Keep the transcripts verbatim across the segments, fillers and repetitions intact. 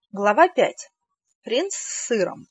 Глава пять. Принц с сыром.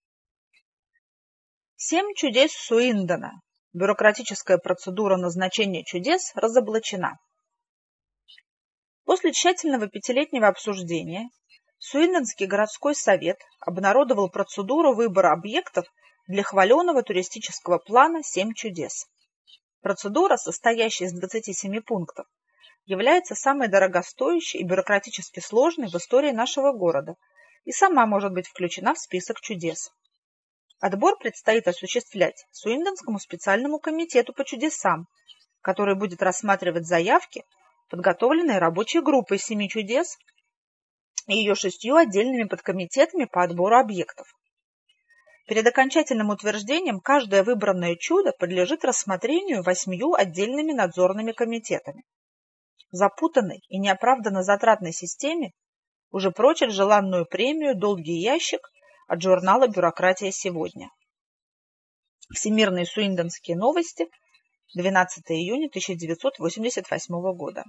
Семь чудес Суиндона. Бюрократическая процедура назначения чудес разоблачена. После тщательного пятилетнего обсуждения Суиндонский городской совет обнародовал процедуру выбора объектов для хваленого туристического плана «Семь чудес». Процедура, состоящая из двадцати семи пунктов, является самой дорогостоящей и бюрократически сложной в истории нашего города и сама может быть включена в список чудес. Отбор предстоит осуществлять Суиндонскому специальному комитету по чудесам, который будет рассматривать заявки, подготовленные рабочей группой семи чудес и ее шестью отдельными подкомитетами по отбору объектов. Перед окончательным утверждением каждое выбранное чудо подлежит рассмотрению восьмью отдельными надзорными комитетами. В запутанной и неоправданно затратной системе уже прочит желанную премию «Долгий ящик» от журнала «Бюрократия сегодня». Всемирные суиндонские новости, двенадцатого июня тысяча девятьсот восемьдесят восьмого года.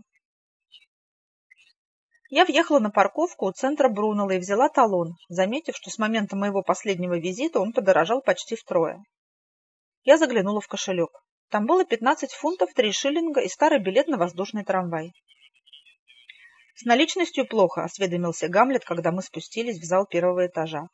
Я въехала на парковку у центра Брунелла и взяла талон, заметив, что с момента моего последнего визита он подорожал почти втрое. Я заглянула в кошелек. Там было пятнадцать фунтов, три шиллинга и старый билет на воздушный трамвай. «С наличностью плохо», — осведомился Гамлет, когда мы спустились в зал первого этажа.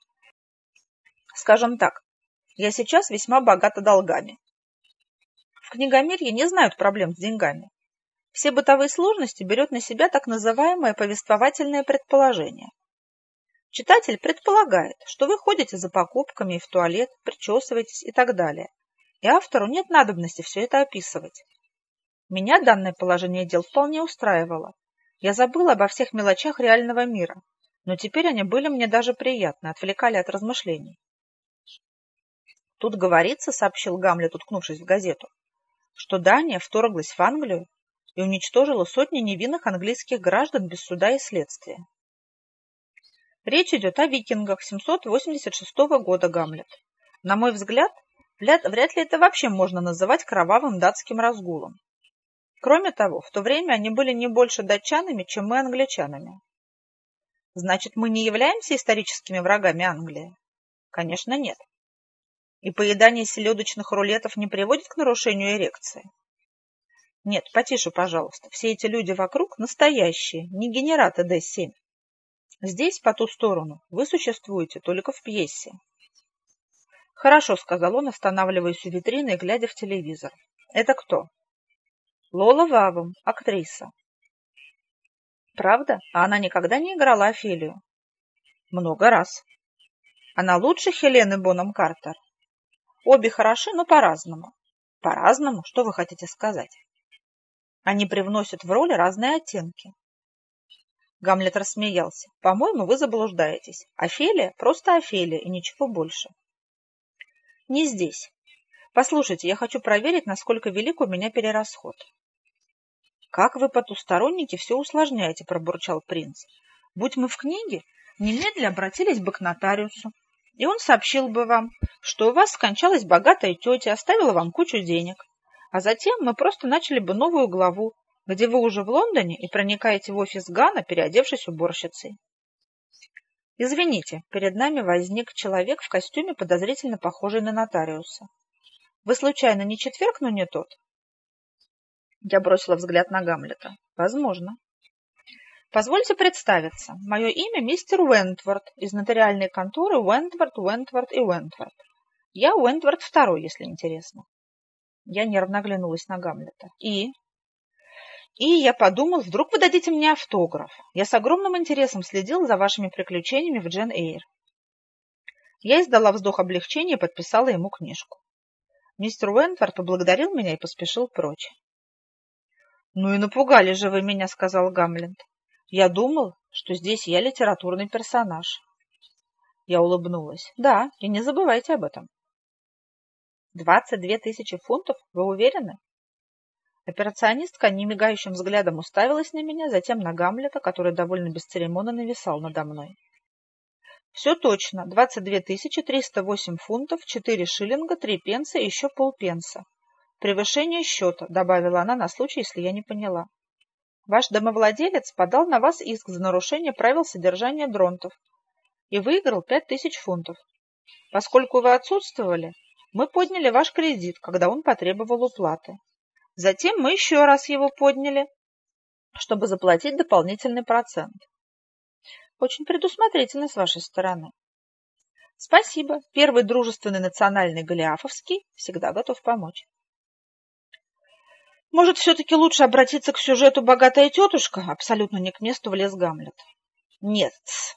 «Скажем так, я сейчас весьма богата долгами. В книгомирье не знают проблем с деньгами. Все бытовые сложности берет на себя так называемое повествовательное предположение. Читатель предполагает, что вы ходите за покупками и в туалет, причесываетесь и так далее. И автору нет надобности все это описывать. Меня данное положение дел вполне устраивало. Я забыла обо всех мелочах реального мира, но теперь они были мне даже приятны, отвлекали от размышлений. Тут говорится, сообщил Гамлет, уткнувшись в газету, что Дания вторглась в Англию и уничтожила сотни невинных английских граждан без суда и следствия. Речь идет о викингах семьсот восемьдесят шестого года, Гамлет. На мой взгляд, вряд ли это вообще можно называть кровавым датским разгулом. Кроме того, в то время они были не больше датчанами, чем мы англичанами. Значит, мы не являемся историческими врагами Англии? Конечно, нет. И поедание селедочных рулетов не приводит к нарушению эрекции? Нет, потише, пожалуйста. Все эти люди вокруг настоящие, не генераты Д семь. Здесь, по ту сторону, вы существуете только в пьесе. Хорошо, сказал он, останавливаясь у витрины и глядя в телевизор. Это кто? Лола Вавум, актриса. Правда? А она никогда не играла Офелию? Много раз. Она лучше Хелены Бонем Картер? Обе хороши, но по-разному. По-разному? Что вы хотите сказать? Они привносят в роли разные оттенки. Гамлет рассмеялся. По-моему, вы заблуждаетесь. Офелия просто Офелия и ничего больше. Не здесь. Послушайте, я хочу проверить, насколько велик у меня перерасход. Как вы, потусторонники, все усложняете, пробурчал принц. Будь мы в книге, немедля обратились бы к нотариусу, и он сообщил бы вам, что у вас скончалась богатая тетя, оставила вам кучу денег. А затем мы просто начали бы новую главу, где вы уже в Лондоне и проникаете в офис Гана, переодевшись уборщицей. Извините, перед нами возник человек в костюме, подозрительно похожий на нотариуса. Вы случайно не четверг, но не тот? Я бросила взгляд на Гамлета. Возможно. Позвольте представиться. Мое имя мистер Уэнтворд из нотариальной конторы Уэнтворд, Уэнтворд и Уэнтворд. Я Уэнтворд второй, если интересно. Я нервно оглянулась на Гамлета. И? И я подумал, вдруг вы дадите мне автограф. Я с огромным интересом следил за вашими приключениями в Джейн Эйр. Я издала вздох облегчения и подписала ему книжку. Мистер Уэнтворд поблагодарил меня и поспешил прочь. «Ну и напугали же вы меня», — сказал Гамлет. «Я думал, что здесь я литературный персонаж». Я улыбнулась. «Да, и не забывайте об этом». «Двадцать две тысячи фунтов? Вы уверены?» Операционистка немигающим взглядом уставилась на меня, затем на Гамлета, который довольно бесцеремонно нависал надо мной. «Все точно. Двадцать две тысячи триста восемь фунтов, четыре шиллинга, три пенса и еще полпенса. Превышение счета», — добавила она на случай, если я не поняла. «Ваш домовладелец подал на вас иск за нарушение правил содержания дронтов. и выиграл пять тысяч фунтов. Поскольку вы отсутствовали, мы подняли ваш кредит, когда он потребовал уплаты. Затем мы еще раз его подняли, чтобы заплатить дополнительный процент. Очень предусмотрительно с вашей стороны. Спасибо. Первый дружественный национальный Голиафовский всегда готов помочь. Может, все-таки лучше обратиться к сюжету «Богатая тетушка»? Абсолютно не к месту влез Гамлет. Нет.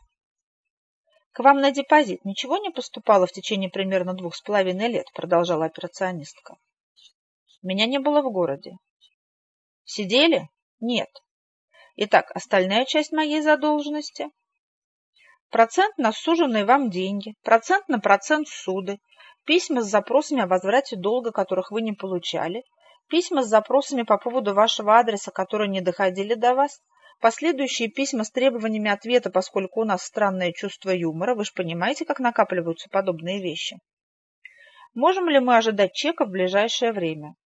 К вам на депозит ничего не поступало в течение примерно двух с половиной лет, продолжала операционистка. Меня не было в городе. Сидели? Нет. Итак, остальная часть моей задолженности. Процент на суженные вам деньги, процент на процент суды, письма с запросами о возврате долга, которых вы не получали, письма с запросами по поводу вашего адреса, которые не доходили до вас, последующие письма с требованиями ответа, поскольку у нас странное чувство юмора. Вы же понимаете, как накапливаются подобные вещи. Можем ли мы ожидать чека в ближайшее время?